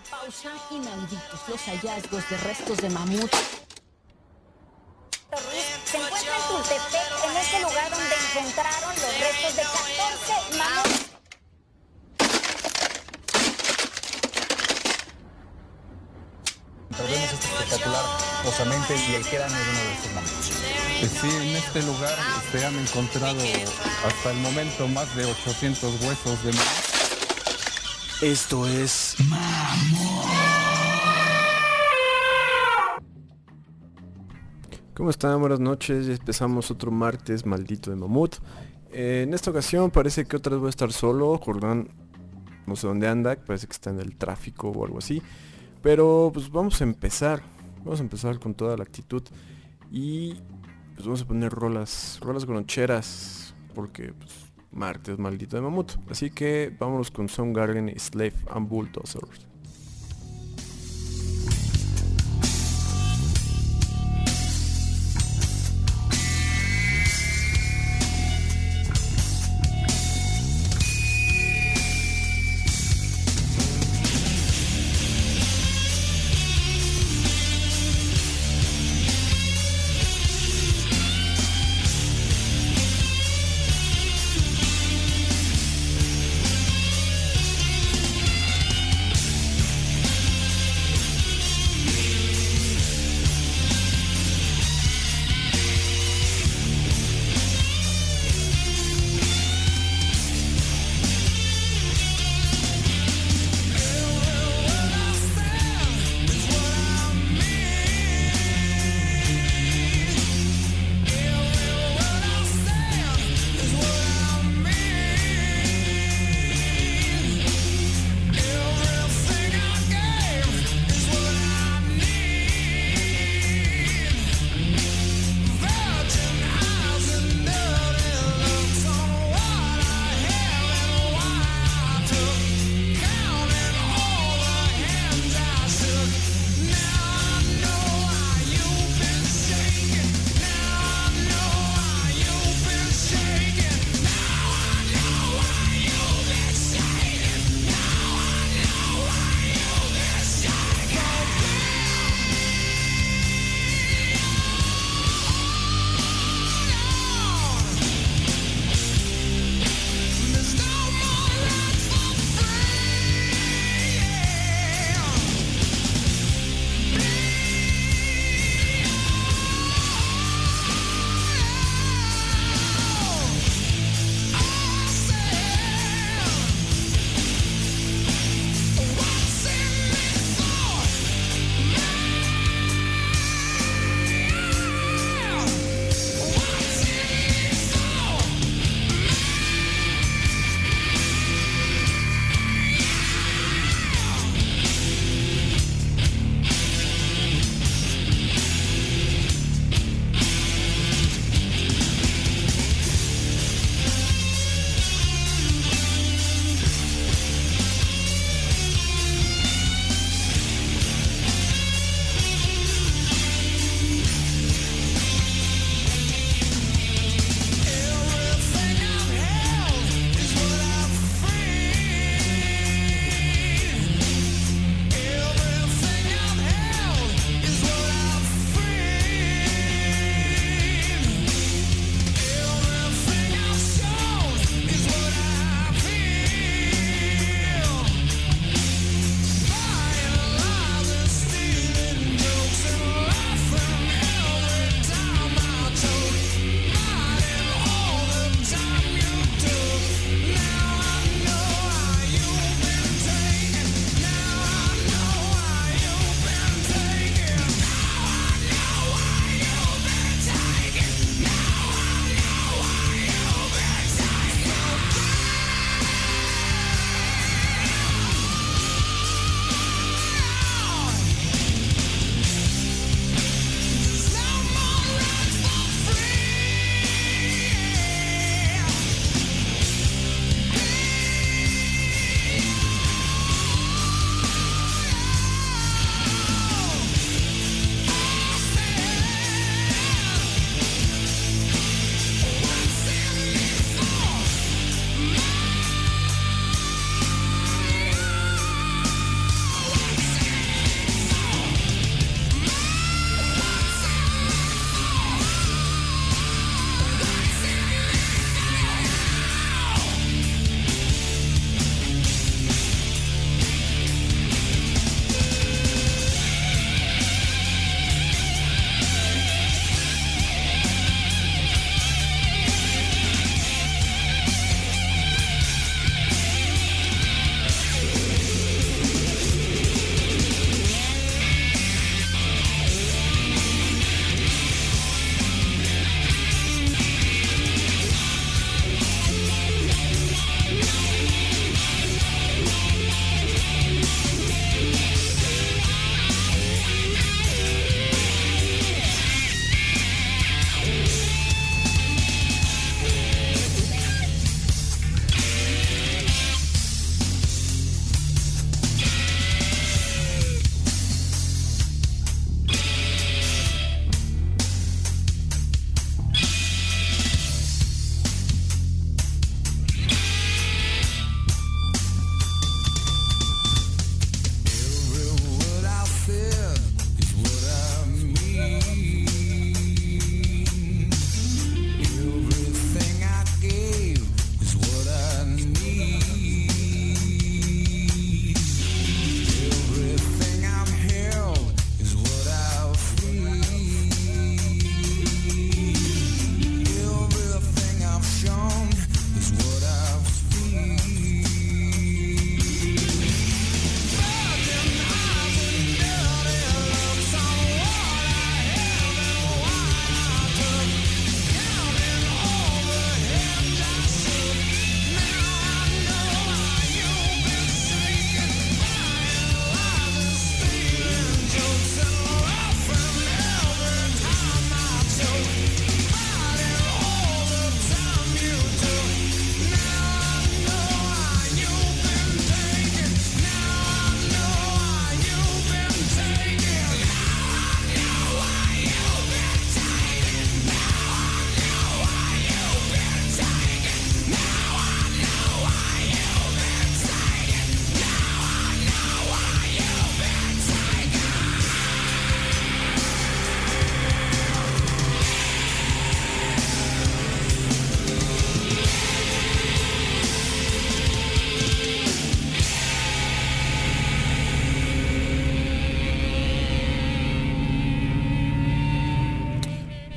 Pausa. Inauditos los hallazgos de restos de mamut. Se encuentra en Tultepec, en este lugar donde encontraron los restos de 14 mamuts. Vemos este espectacular osamente y el cráneo de uno de estos mamuts. Sí, en este lugar se han encontrado hasta el momento más de 800 huesos de mamut. Esto es ¿Cómo están? Buenas noches, ya empezamos otro martes maldito de mamut. En esta ocasión parece que otra vez voy a estar solo. Jordán no sé dónde anda, parece que está en el tráfico o algo así. Pero pues vamos a empezar con toda la actitud. Y pues vamos a poner rolas groncheras, porque pues martes maldito de mamut. Así que vámonos con Soundgarden y Slave and Bulldozers.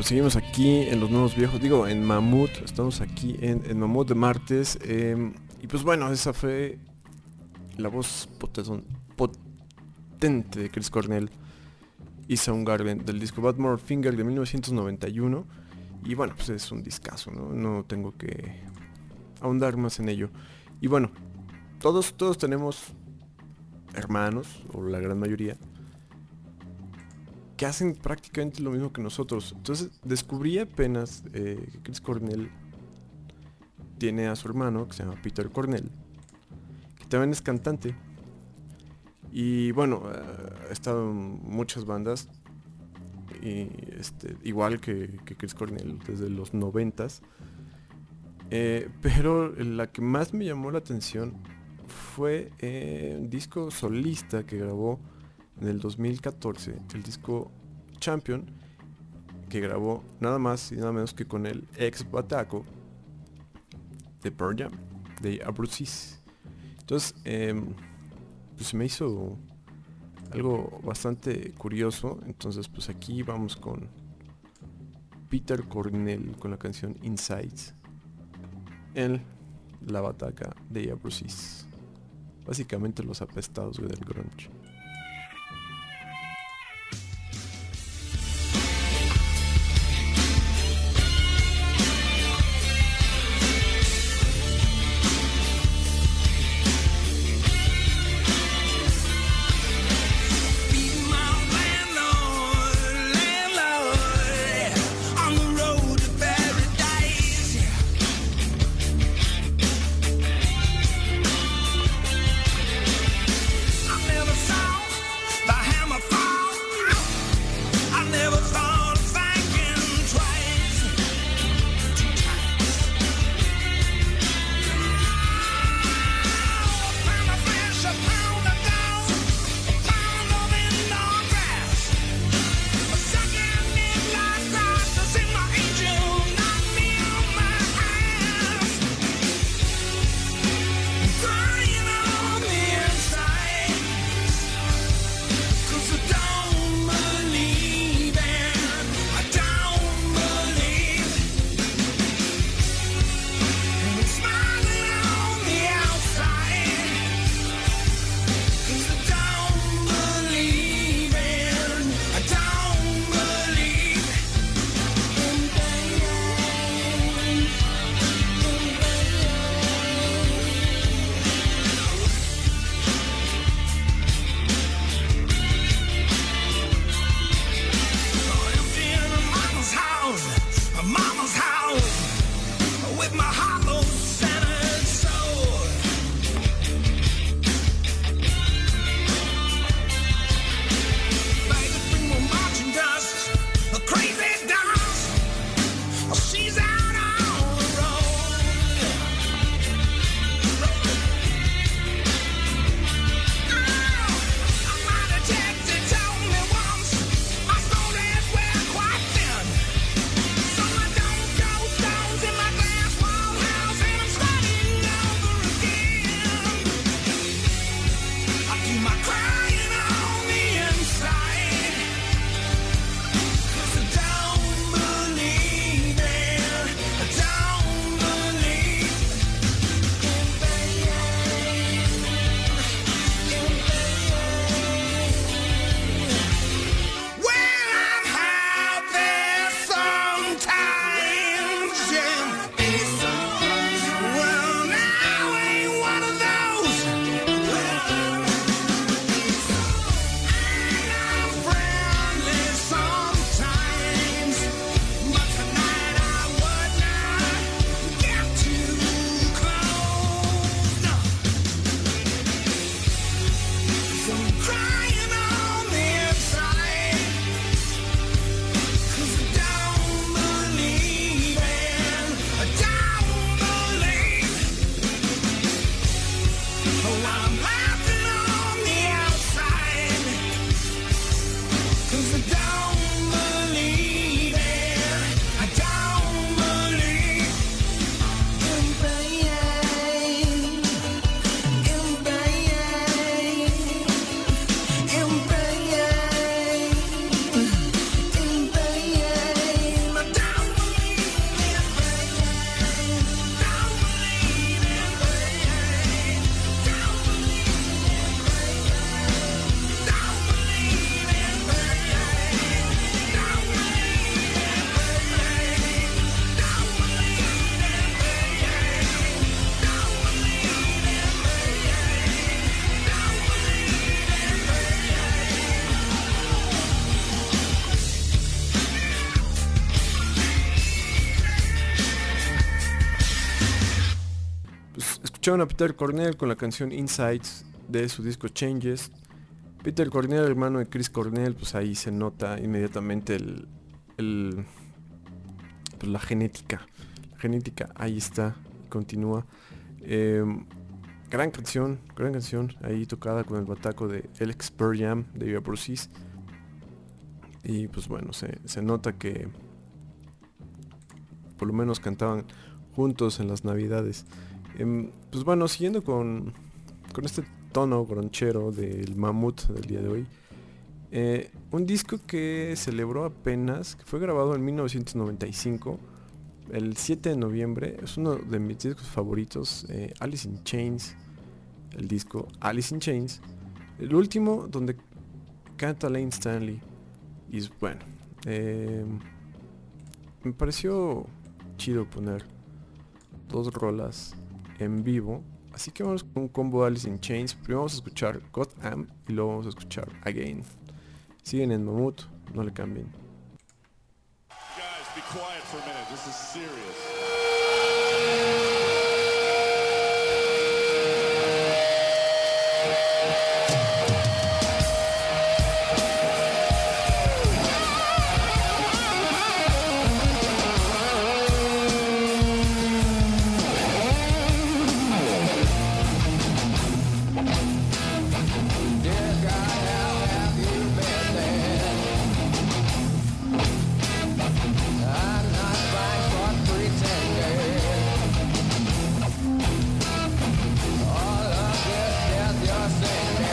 pues seguimos aquí en Los Nuevos Viejos, digo, en Mamut, estamos aquí en Mamut de martes, y pues bueno, esa fue la voz potente de Chris Cornell y Soundgarden del disco Bad Motorfinger de 1991, y bueno, pues es un discazo, no tengo que ahondar más en ello. Y bueno, todos tenemos hermanos, o la gran mayoría, que hacen prácticamente lo mismo que nosotros. Entonces descubrí apenas que Chris Cornell tiene a su hermano, que se llama Peter Cornell, que también es cantante. Y bueno, ha estado en muchas bandas, y igual que Chris Cornell, desde los 90s. Pero la que más me llamó la atención fue un disco solista que grabó en el 2014, el disco Champion, que grabó nada más y nada menos que con el ex bataco de Pearl Jam, de Abruzzes. Entonces, pues se me hizo algo bastante curioso. Entonces, pues aquí vamos con Peter Cornell con la canción Insights en la bataca de Abruzzes. Básicamente los apestados del grunge. Never saw Escucharon a Peter Cornell con la canción Insights de su disco Changes. Peter Cornell, hermano de Chris Cornell, pues ahí se nota inmediatamente pues la genética. La genética ahí está, continúa. Gran canción, ahí tocada con el bataco de Alex Pearl Jam de Viva Brucis. Y pues bueno, se nota que por lo menos cantaban juntos en las navidades. Pues bueno, siguiendo con este tono gronchero del Mamut del día de hoy. Un disco que celebró apenas, que fue grabado en 1995, el 7 de noviembre. Es uno de mis discos favoritos, Alice in Chains, el disco Alice in Chains, el último donde canta Lane Stanley. Y bueno, me pareció chido poner 2 rolas en vivo, así que vamos con un combo de Alice in Chains. Primero vamos a escuchar God Am y luego vamos a escuchar Again. Siguen en Mamut, no le cambien. Guys, be quiet for a minute. This is serious. All of this, yes, you're saying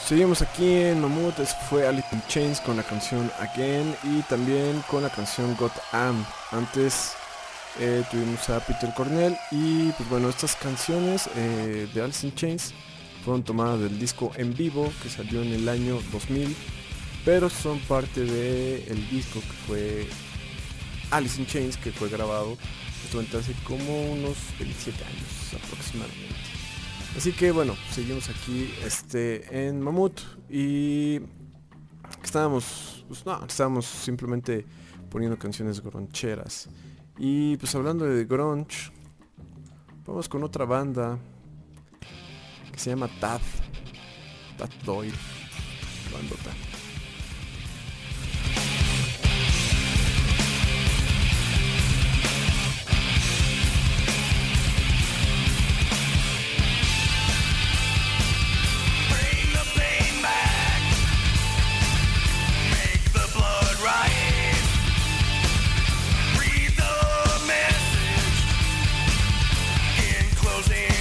Seguimos aquí en Mammoth. Eso fue Alice in Chains con la canción Again y también con la canción Got Am. Antes tuvimos a Peter Cornell y pues bueno, estas canciones de Alice in Chains fueron tomadas del disco en vivo que salió en el año 2000, pero son parte del disco que fue Alice in Chains, que fue grabado justamente hace como unos 27 años aproximadamente. Así que bueno, seguimos aquí en Mammoth y estábamos simplemente poniendo canciones groncheras. Y pues hablando de grunge, vamos con otra banda que se llama Tad Doyle, bandota.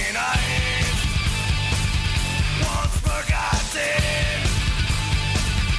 Once forgotten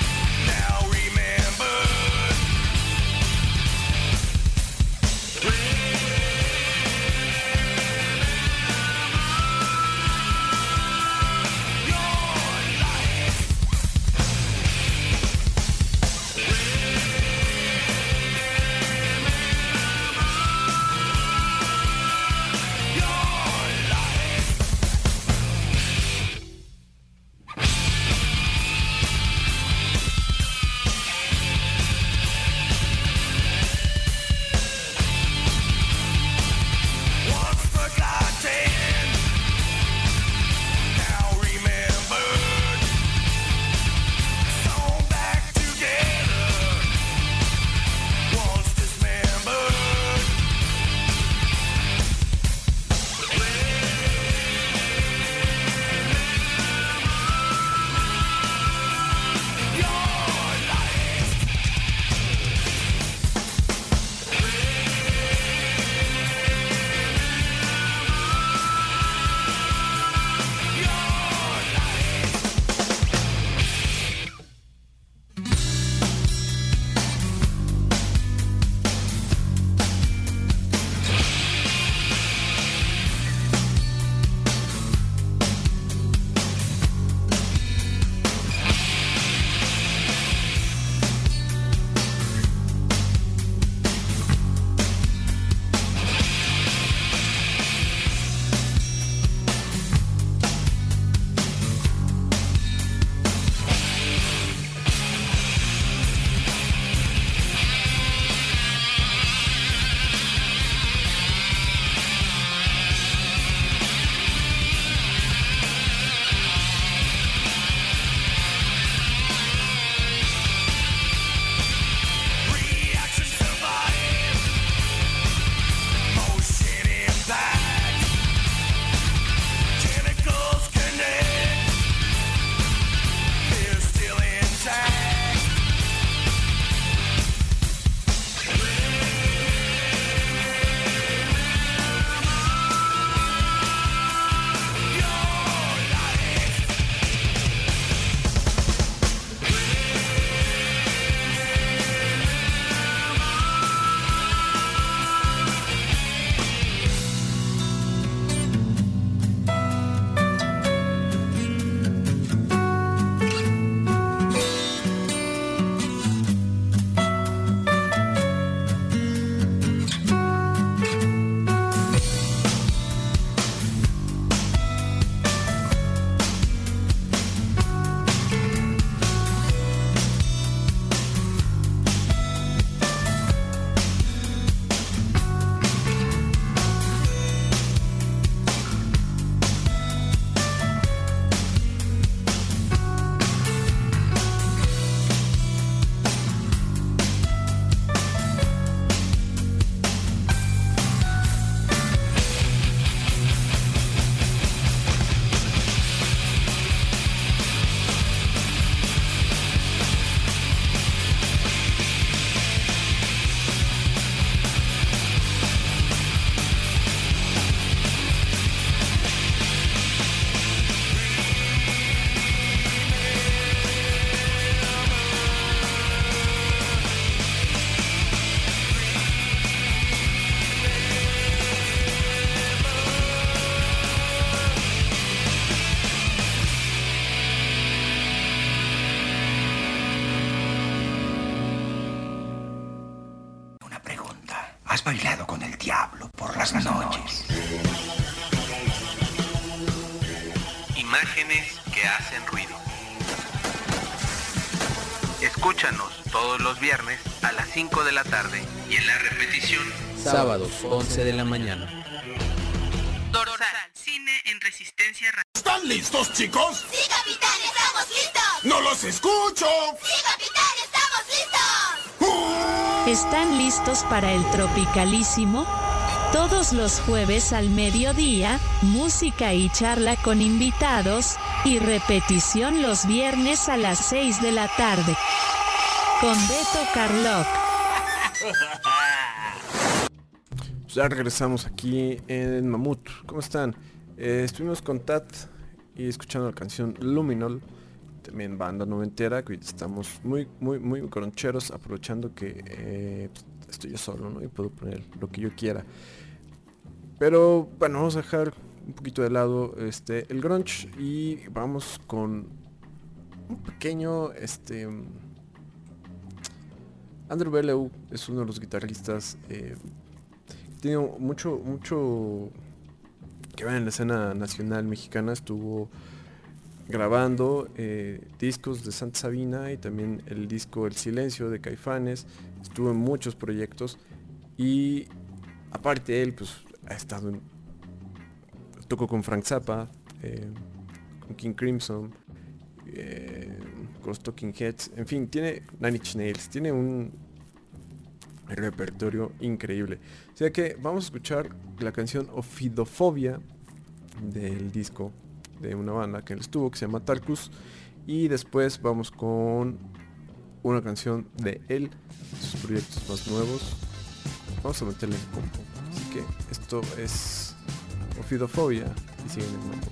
Has bailado con el diablo por las noches. Imágenes que hacen ruido. Escúchanos todos los viernes a las 5 de la tarde y en la repetición sábados 11 de la mañana. Dorsal, cine en resistencia. ¿Están listos, chicos? ¡Sí, capitán, estamos listos! ¡No los escucho! ¡Sí, capitán, estamos listos! ¿Están listos para el Tropicalísimo? Todos los jueves al mediodía, música y charla con invitados, y repetición los viernes a las 6 de la tarde. Con Beto Carlock. Ya regresamos aquí en Mamut. ¿Cómo están? Estuvimos con Tat y escuchando la canción Luminol, también banda noventera, que estamos muy croncheros, aprovechando que estoy yo solo, ¿no? Y puedo poner lo que yo quiera. Pero bueno, vamos a dejar un poquito de lado el grunge y vamos con un pequeño Andrew Bellew es uno de los guitarristas tiene mucho que ver en la escena nacional mexicana. Estuvo grabando discos de Santa Sabina y también el disco El Silencio de Caifanes. Estuvo en muchos proyectos y aparte él pues ha estado tocó con Frank Zappa, con King Crimson, con los Talking Heads, en fin, tiene Nine Inch Nails, tiene un repertorio increíble. O sea que vamos a escuchar la canción Ophidofobia del disco de una banda que él estuvo, que se llama Tarkus, y después vamos con una canción de él, sus proyectos más nuevos. Vamos a meterle en compo. Así que esto es Ophidofobia y siguen en Mamut.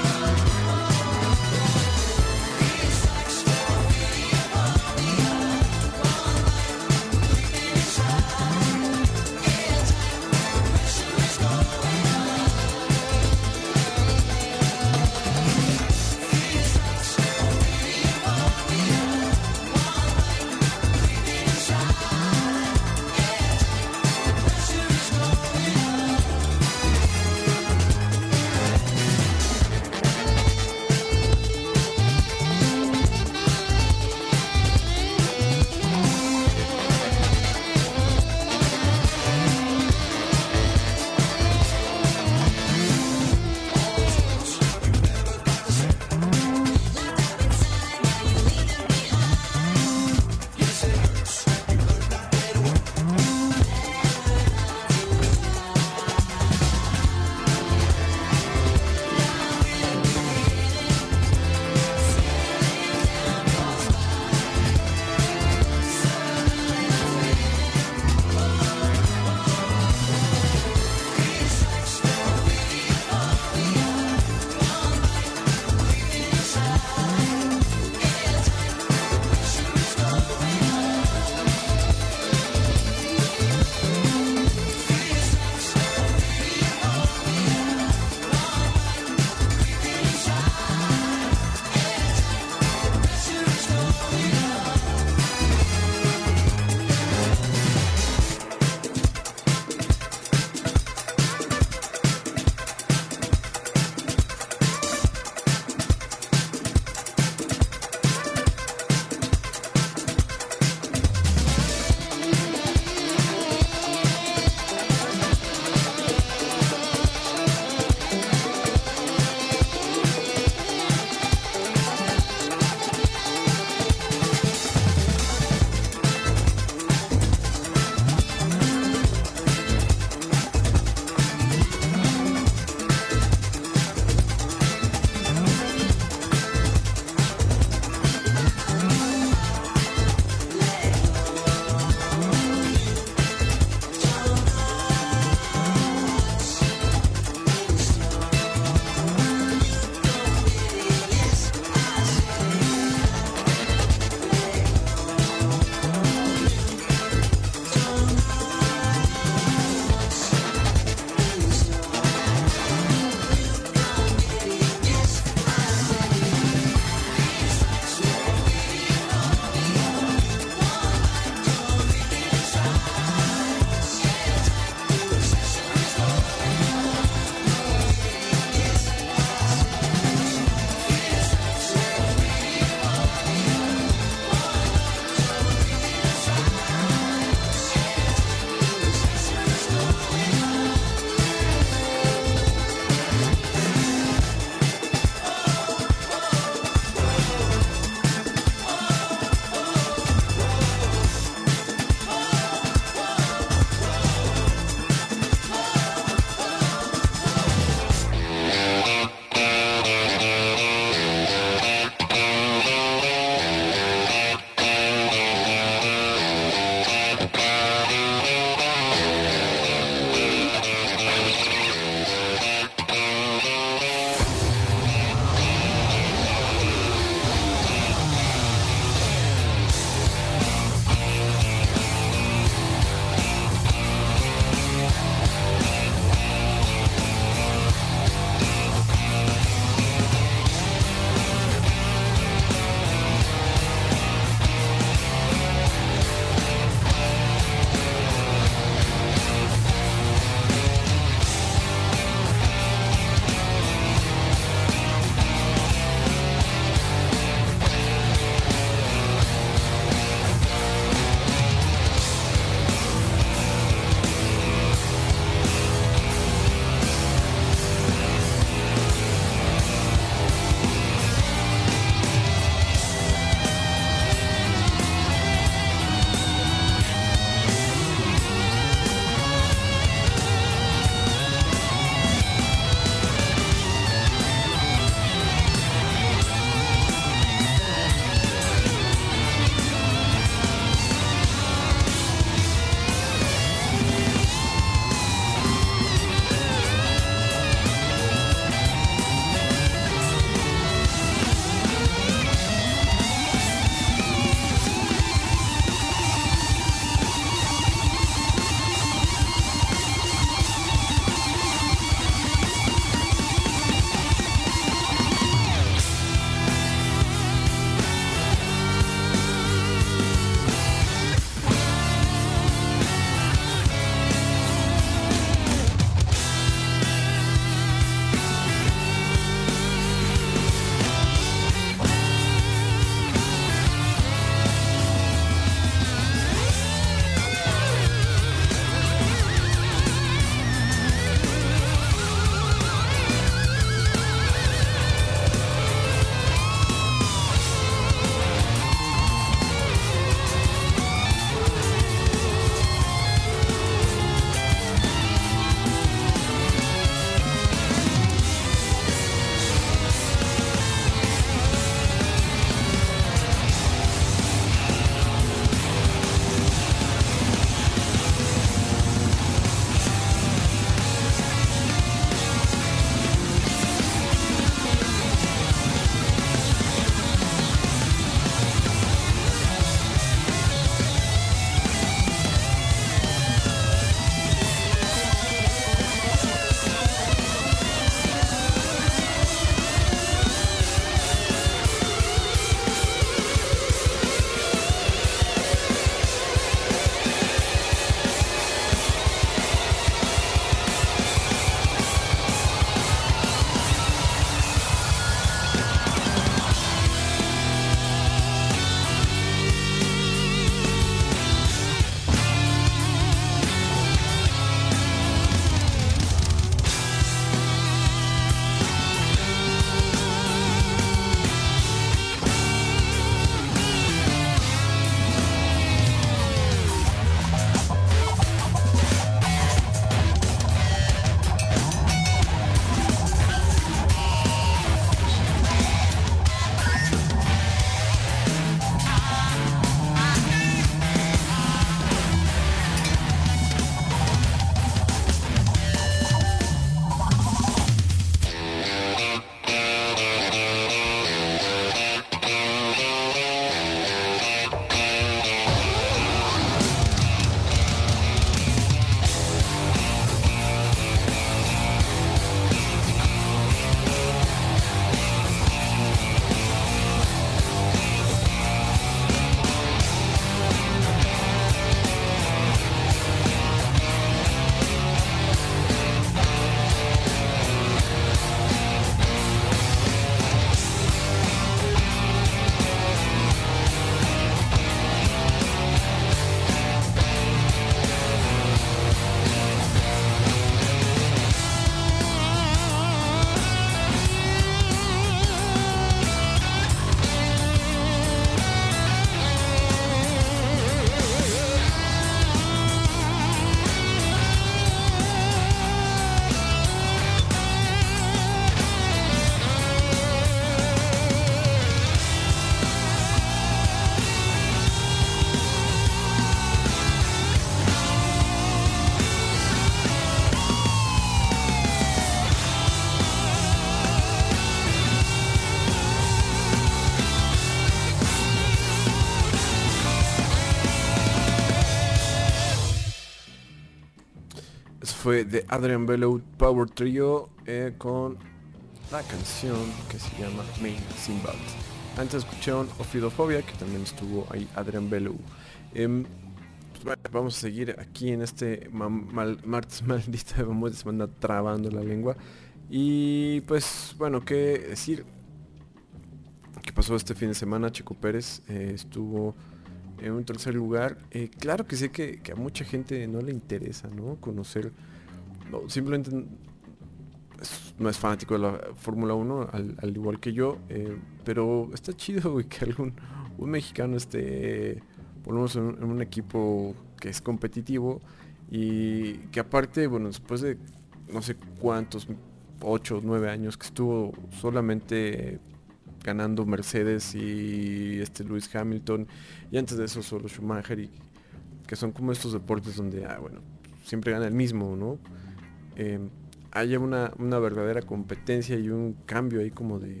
fue The Adrian Bello Power Trio con la canción que se llama Main Symbol. Antes escucharon Ophidofobia, que también estuvo ahí Adrian Bello. Pues bueno, vamos a seguir aquí en este martes maldito de Mamut. Se me anda trabando la lengua. Y pues bueno, qué decir. ¿Qué pasó este fin de semana? Checo Pérez estuvo en un tercer lugar. Claro que sé que a mucha gente no le interesa, ¿no? Conocer, no, simplemente no es fanático de la Fórmula 1, al igual que yo, pero está chido, güey, que un mexicano esté, por lo menos en un equipo que es competitivo y que aparte, bueno, después de no sé cuántos, 8 o 9 años que estuvo solamente ganando Mercedes y Lewis Hamilton, y antes de eso solo Schumacher, y que son como estos deportes donde bueno, siempre gana el mismo, ¿no? Haya una verdadera competencia y un cambio ahí como de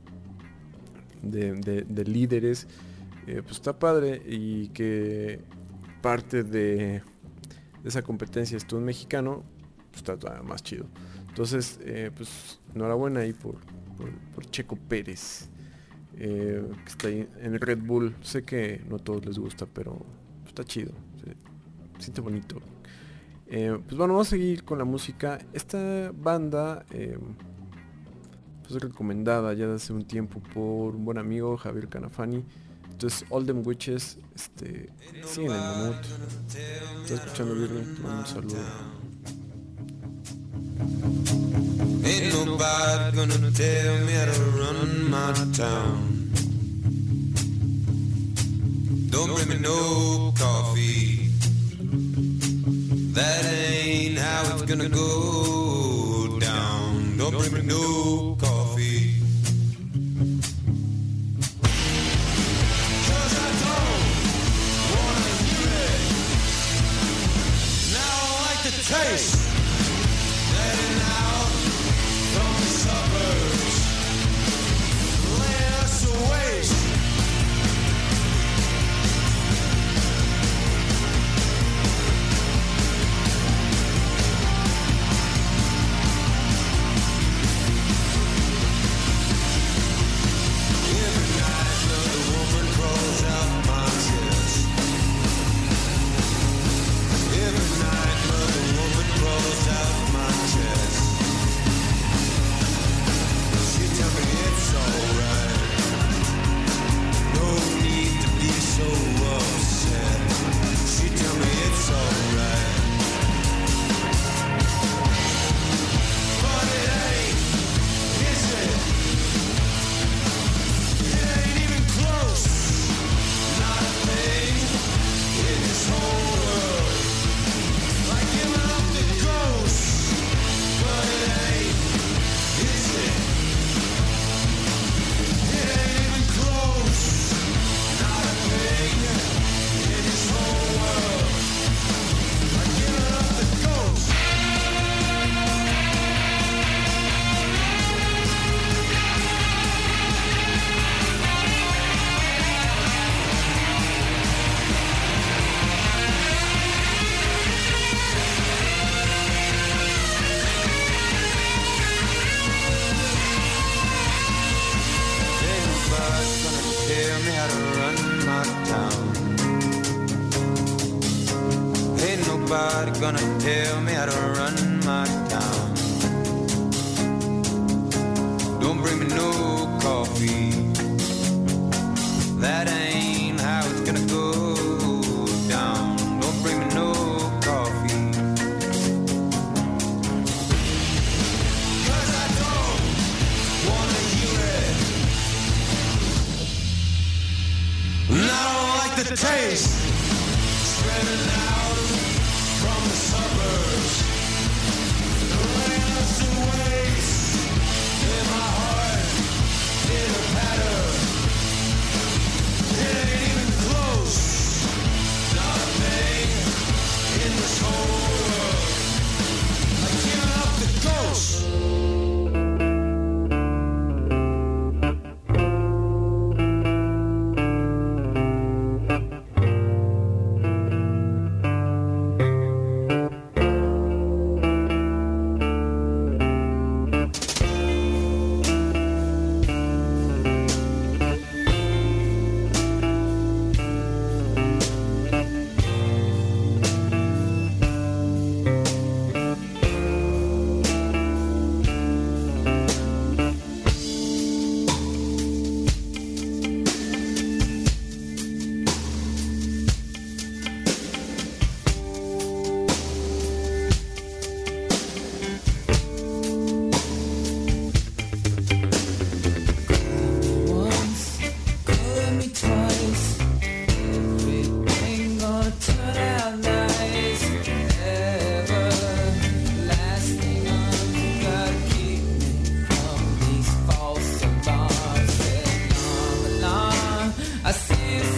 líderes, pues está padre, y que parte de esa competencia esté un mexicano, pues está todavía más chido. Entonces, pues enhorabuena ahí por Checo Pérez, que está ahí en el Red Bull. Sé que no a todos les gusta, pero está chido, se siente bonito. Pues bueno, vamos a seguir con la música. Esta banda pues es recomendada ya de hace un tiempo por un buen amigo, Javier Canafani. Entonces, All Them Witches, siguen en Mamut. Estás escuchando Birri, te mando un saludo. Ain't nobody gonna tell me how to run my town. Don't bring me no coffee. That ain't how it's gonna go down. Don't bring me no coffee. 'Cause I don't wanna hear it. Now I like the taste. Letting out from the suburbs, lay us to waste. Every night another woman crawls out my chest. Every night another woman crawls out my chest. She tell me it's alright. No need to be so upset. She tell me it's alright. But it ain't, is it? It ain't even close. Not a thing in this whole world like giving up the ghost. But it ain't, is it? It ain't even close. Not a thing in this whole world like giving up the ghost. Ain't nobody gonna tell me how to run my town. Ain't nobody gonna tell me how to run my town. Don't bring me no coffee. That ain't how it's gonna go down. Don't bring me no coffee. 'Cause I don't wanna hear it. And I don't like the taste. Spreading out from the suburbs, laying us to waste. In my heart, in a patter. It ain't even close. Not a thing in this whole world like giving up the ghost.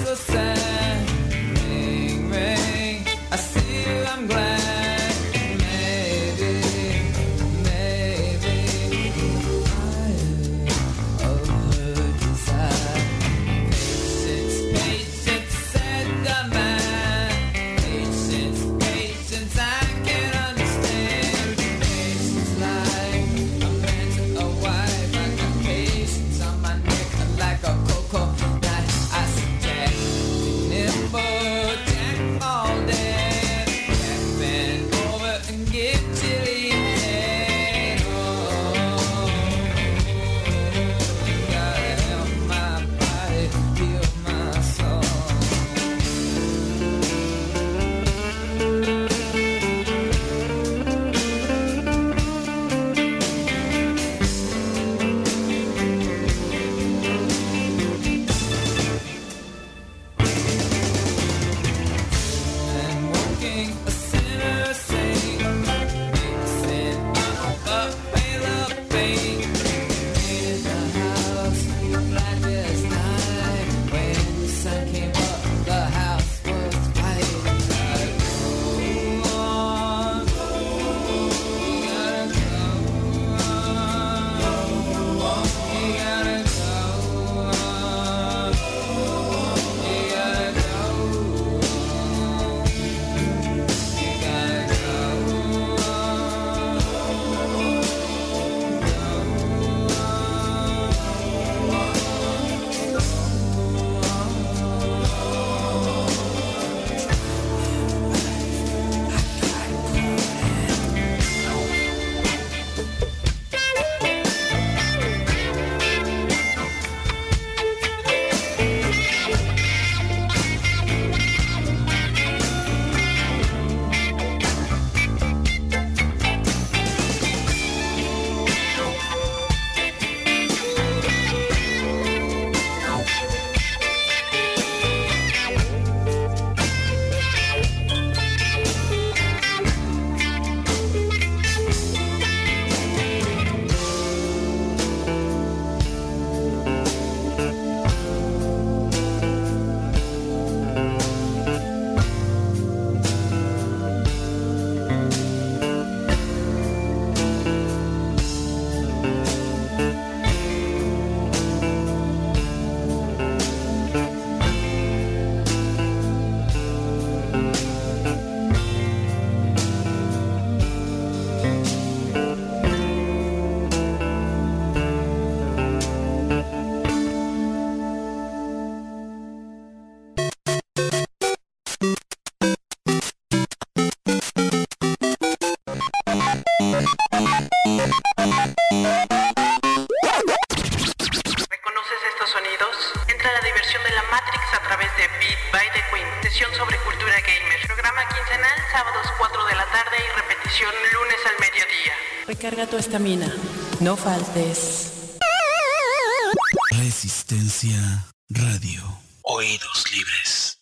a sign. Ring, ring, I see you, I'm glad. Maybe, maybe I of her desire. Patience, patience, said the man. Patience, patience, I can understand. Patience like a man to a wife. I got patience on my neck like a coconut. I suggest to nibble Jack all day. Jack bend over and get chilly head. Oh, you gotta help my body heal my soul. And walking a sinner saint, mixing up a pail of pain. Made the house black as night. When the sun came up, the house was white. Gotta go on, you gotta go on, you gotta go on, you gotta go. ¿Reconoces estos sonidos? Entra a la diversión de la Matrix a través de Beat by the Queen, sesión sobre cultura gamer. Programa quincenal, sábados 4 de la tarde y repetición lunes al mediodía. Recarga tu estamina. No faltes. Resistencia Radio. Oídos libres.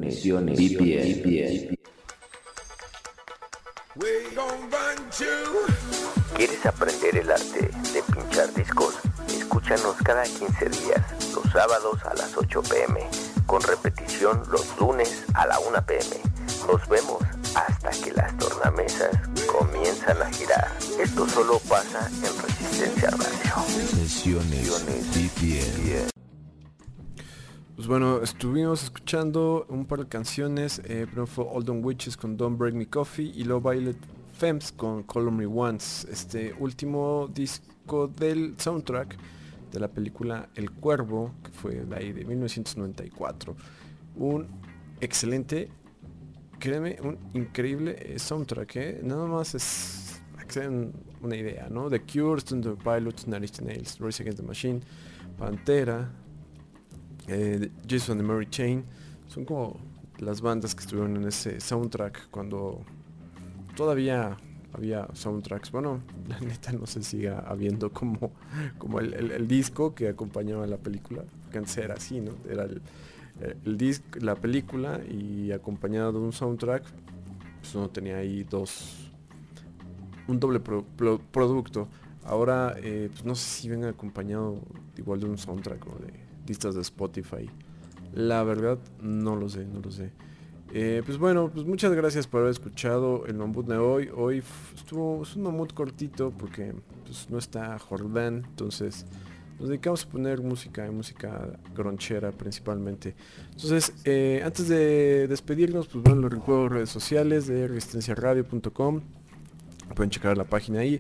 ¿Quieres aprender el arte de pinchar discos? Escúchanos cada 15 días, los sábados a las 8 p.m, con repetición los lunes a la 1 p.m. Nos vemos hasta que las tornamesas comienzan a girar. Esto solo pasa en Resistencia Radio. Sesiones BPM. Pues bueno, estuvimos escuchando un par de canciones. Primero fue Olden Witches con Don't Break Me Coffee y luego Violet Femmes con Color Me Once. Este último disco del soundtrack de la película El Cuervo, que fue de ahí de 1994. Un excelente, créeme, un increíble soundtrack, nada más es, para que se den una idea, ¿no? The Cure, Stone Temple Pilots, Nine Inch Nails, Rage Against the Machine, Pantera, Jason and the Mary Chain, son como las bandas que estuvieron en ese soundtrack cuando todavía había soundtracks. Bueno, la neta no se siga habiendo como el disco que acompañaba la película, que antes era así, ¿no? Era el disco, la película, y acompañado de un soundtrack, pues uno tenía ahí un doble producto. Ahora pues no sé si venga acompañado igual de un soundtrack o de listas de Spotify La verdad, no lo sé. Pues bueno, pues muchas gracias por haber escuchado el mamut de hoy. Hoy es un mamut cortito porque pues, no está Jordán, entonces nos dedicamos a poner música gronchera principalmente. Entonces, antes de despedirnos, pues bueno, les recuerdo redes sociales de resistenciaradio.com. Pueden checar la página ahí.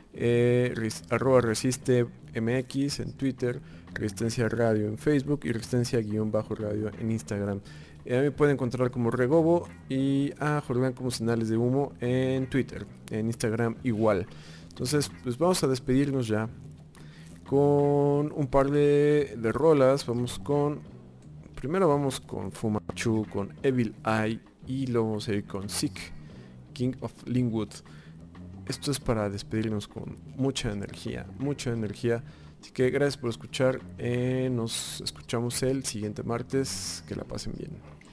@resistemx en Twitter, Resistencia Radio en Facebook y Resistencia-Radio en Instagram. Me pueden encontrar como Regobo y a Jordán como Señales de Humo en Twitter, en Instagram igual. Entonces, pues vamos a despedirnos ya con un par de rolas. Primero vamos con Fumanchu, con Evil Eye, y luego vamos a ir con Sick, King of Linwood. Esto es para despedirnos con mucha energía. Así que gracias por escuchar. Nos escuchamos el siguiente martes. Que la pasen bien.